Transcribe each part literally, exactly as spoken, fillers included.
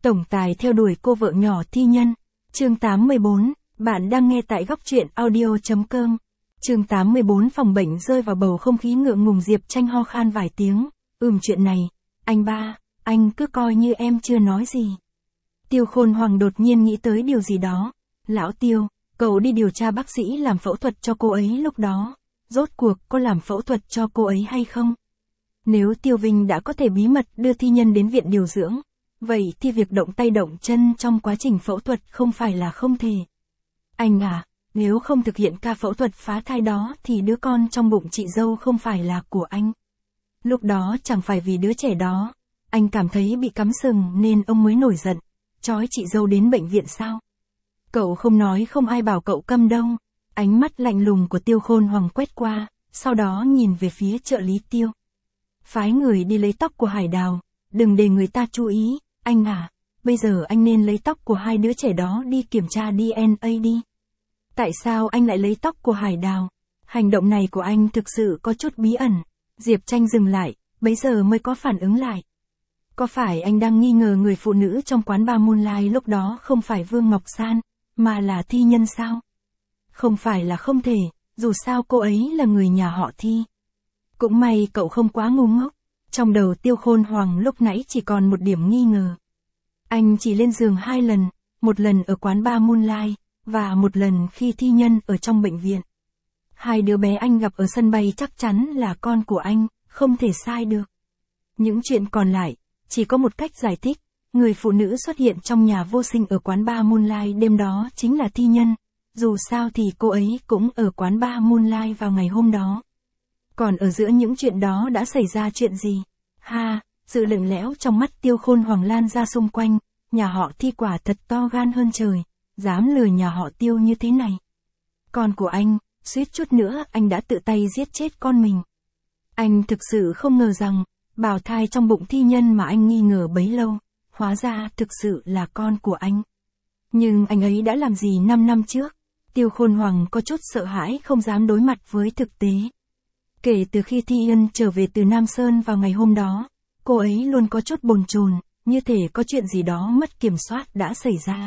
Tổng tài theo đuổi cô vợ nhỏ thi nhân. Chương tám mươi bốn, bạn đang nghe tại góc truyện audio.com. Chương tám mươi bốn phòng bệnh rơi vào bầu không khí ngượng ngùng, Diệp Tranh ho khan vài tiếng. Ừm chuyện này, anh ba, anh cứ coi như em chưa nói gì. Tiêu Khôn Hoàng đột nhiên nghĩ tới điều gì đó. Lão Tiêu, cậu đi điều tra bác sĩ làm phẫu thuật cho cô ấy lúc đó. Rốt cuộc có làm phẫu thuật cho cô ấy hay không? Nếu Tiêu Vinh đã có thể bí mật đưa thi nhân đến viện điều dưỡng, vậy thì việc động tay động chân trong quá trình phẫu thuật không phải là không thể. Anh à, nếu không thực hiện ca phẫu thuật phá thai đó thì đứa con trong bụng chị dâu không phải là của anh. Lúc đó chẳng phải vì đứa trẻ đó, anh cảm thấy bị cắm sừng nên ông mới nổi giận, trói chị dâu đến bệnh viện sao? Cậu không nói không ai bảo cậu câm đâu. Ánh mắt lạnh lùng của Tiêu Khôn Hoàng quét qua, sau đó nhìn về phía trợ lý Tiêu. Phái người đi lấy tóc của Hải Đào, đừng để người ta chú ý, anh à, bây giờ anh nên lấy tóc của hai đứa trẻ đó đi kiểm tra đê en a đi. Tại sao anh lại lấy tóc của Hải Đào? Hành động này của anh thực sự có chút bí ẩn. Diệp Tranh dừng lại, bấy giờ mới có phản ứng lại. Có phải anh đang nghi ngờ người phụ nữ trong quán bar Moonlight lúc đó không phải Vương Ngọc San, mà là thi nhân sao? Không phải là không thể, dù sao cô ấy là người nhà họ Thi. Cũng may cậu không quá ngu ngốc. Trong đầu Tiêu Khôn Hoàng lúc nãy chỉ còn một điểm nghi ngờ. Anh chỉ lên giường hai lần, một lần ở quán bar Moonlight, và một lần khi thi nhân ở trong bệnh viện. Hai đứa bé anh gặp ở sân bay chắc chắn là con của anh, không thể sai được. Những chuyện còn lại, chỉ có một cách giải thích. Người phụ nữ xuất hiện trong nhà vô sinh ở quán bar Moonlight đêm đó chính là thi nhân. Dù sao thì cô ấy cũng ở quán bar Moonlight vào ngày hôm đó. Còn ở giữa những chuyện đó đã xảy ra chuyện gì? Ha, sự lạnh lẽo trong mắt Tiêu Khôn Hoàng lan ra xung quanh. Nhà họ Thi quả thật to gan hơn trời, dám lừa nhà họ Tiêu như thế này. Con của anh, suýt chút nữa anh đã tự tay giết chết con mình. Anh thực sự không ngờ rằng, bào thai trong bụng thi nhân mà anh nghi ngờ bấy lâu, hóa ra thực sự là con của anh. Nhưng anh ấy đã làm gì năm năm trước? Tiêu Khôn Hoàng có chút sợ hãi không dám đối mặt với thực tế. Kể từ khi Thi Ân trở về từ Nam Sơn vào ngày hôm đó, cô ấy luôn có chút bồn chồn, như thể có chuyện gì đó mất kiểm soát đã xảy ra.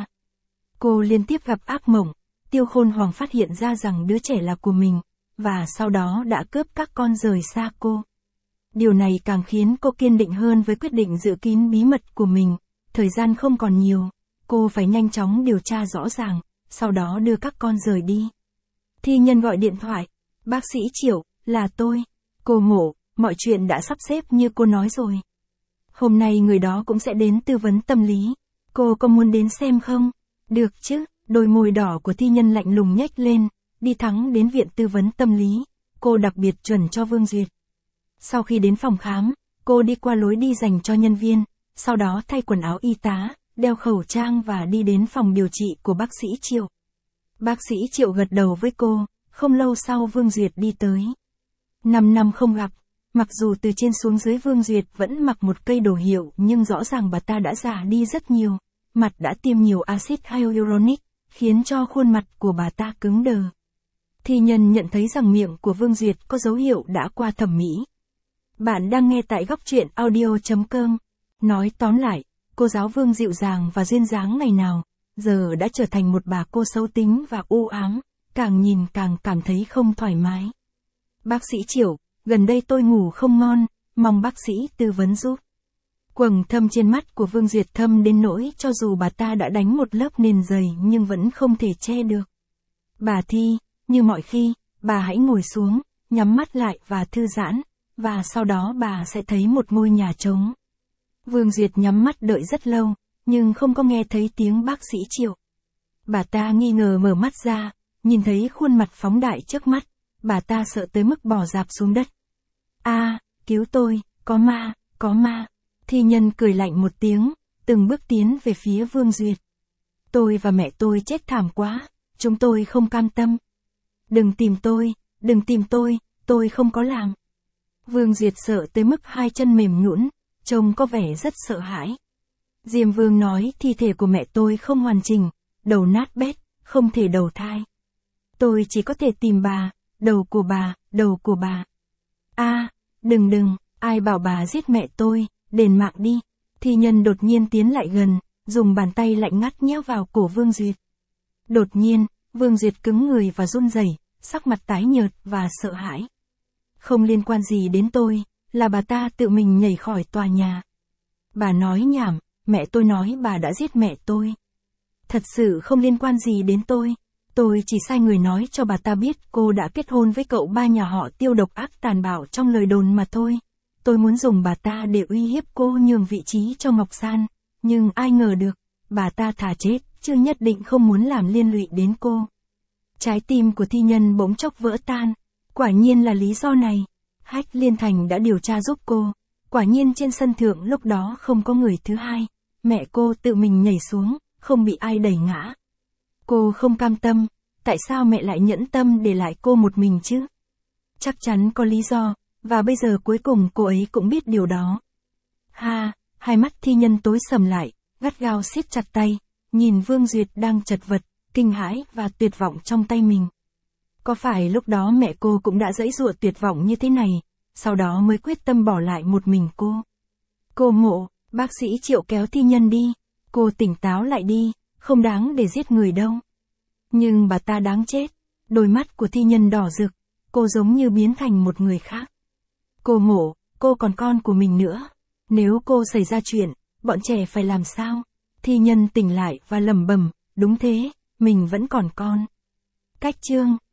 Cô liên tiếp gặp ác mộng, Tiêu Khôn Hoàng phát hiện ra rằng đứa trẻ là của mình, và sau đó đã cướp các con rời xa cô. Điều này càng khiến cô kiên định hơn với quyết định giữ kín bí mật của mình. Thời gian không còn nhiều, cô phải nhanh chóng điều tra rõ ràng, sau đó đưa các con rời đi. Thi nhân gọi điện thoại, bác sĩ Triệu, là tôi. Cô Ngộ, mọi chuyện đã sắp xếp như cô nói rồi. Hôm nay người đó cũng sẽ đến tư vấn tâm lý. Cô có muốn đến xem không? Được chứ, đôi môi đỏ của thi nhân lạnh lùng nhếch lên, đi thẳng đến viện tư vấn tâm lý. Cô đặc biệt chuẩn cho Vương Duyệt. Sau khi đến phòng khám, cô đi qua lối đi dành cho nhân viên, sau đó thay quần áo y tá, đeo khẩu trang và đi đến phòng điều trị của bác sĩ Triệu. Bác sĩ Triệu gật đầu với cô, không lâu sau Vương Duyệt đi tới. Năm năm không gặp, mặc dù từ trên xuống dưới Vương Duyệt vẫn mặc một cây đồ hiệu nhưng rõ ràng bà ta đã già đi rất nhiều, mặt đã tiêm nhiều axit hyaluronic, khiến cho khuôn mặt của bà ta cứng đờ. Thi nhân nhận thấy rằng miệng của Vương Duyệt có dấu hiệu đã qua thẩm mỹ. Bạn đang nghe tại góc truyện audio.com. Nói tóm lại, cô giáo Vương dịu dàng và duyên dáng ngày nào, giờ đã trở thành một bà cô xấu tính và u ám, càng nhìn càng cảm thấy không thoải mái. Bác sĩ Triệu, gần đây tôi ngủ không ngon, mong bác sĩ tư vấn giúp. Quầng thâm trên mắt của Vương Duyệt thâm đến nỗi cho dù bà ta đã đánh một lớp nền dày nhưng vẫn không thể che được. Bà Thi, như mọi khi, bà hãy ngồi xuống, nhắm mắt lại và thư giãn, và sau đó bà sẽ thấy một ngôi nhà trống. Vương Duyệt nhắm mắt đợi rất lâu, nhưng không có nghe thấy tiếng bác sĩ Triệu. Bà ta nghi ngờ mở mắt ra, nhìn thấy khuôn mặt phóng đại trước mắt, bà ta sợ tới mức bò rạp xuống đất. A, cứu tôi, có ma, có ma. Thi nhân cười lạnh một tiếng, từng bước tiến về phía Vương Duyệt. Tôi và mẹ tôi chết thảm quá, chúng tôi không cam tâm. Đừng tìm tôi, đừng tìm tôi, tôi không có làm. Vương Duyệt sợ tới mức hai chân mềm nhũn, trông có vẻ rất sợ hãi. Diêm Vương nói thi thể của mẹ tôi không hoàn chỉnh, đầu nát bét, không thể đầu thai. Tôi chỉ có thể tìm bà, đầu của bà, đầu của bà. A, đừng đừng, ai bảo bà giết mẹ tôi, đền mạng đi. Thi nhân đột nhiên tiến lại gần, dùng bàn tay lạnh ngắt nhéo vào cổ Vương Duyệt. Đột nhiên, Vương Duyệt cứng người và run rẩy, sắc mặt tái nhợt và sợ hãi. Không liên quan gì đến tôi, là bà ta tự mình nhảy khỏi tòa nhà. Bà nói nhảm, mẹ tôi nói bà đã giết mẹ tôi. Thật sự không liên quan gì đến tôi. Tôi chỉ sai người nói cho bà ta biết cô đã kết hôn với cậu ba nhà họ Tiêu độc ác tàn bạo trong lời đồn mà thôi. Tôi muốn dùng bà ta để uy hiếp cô nhường vị trí cho Ngọc San. Nhưng ai ngờ được, bà ta thà chết, chứ nhất định không muốn làm liên lụy đến cô. Trái tim của thi nhân bỗng chốc vỡ tan. Quả nhiên là lý do này. Hách Liên Thành đã điều tra giúp cô. Quả nhiên trên sân thượng lúc đó không có người thứ hai. Mẹ cô tự mình nhảy xuống, không bị ai đẩy ngã. Cô không cam tâm. Tại sao mẹ lại nhẫn tâm để lại cô một mình chứ? Chắc chắn có lý do, và bây giờ cuối cùng cô ấy cũng biết điều đó. Ha, hai mắt thi nhân tối sầm lại, gắt gao siết chặt tay, nhìn Vương Duyệt đang chật vật, kinh hãi và tuyệt vọng trong tay mình. Có phải lúc đó mẹ cô cũng đã giãy giụa tuyệt vọng như thế này, sau đó mới quyết tâm bỏ lại một mình cô? Cô Mộ, bác sĩ Triệu kéo thi nhân đi, cô tỉnh táo lại đi, không đáng để giết người đâu. Nhưng bà ta đáng chết, đôi mắt của thi nhân đỏ rực, cô giống như biến thành một người khác. Cô Mộ, cô còn con của mình nữa. Nếu cô xảy ra chuyện, bọn trẻ phải làm sao? Thi nhân tỉnh lại và lẩm bẩm, đúng thế, mình vẫn còn con. Cách chương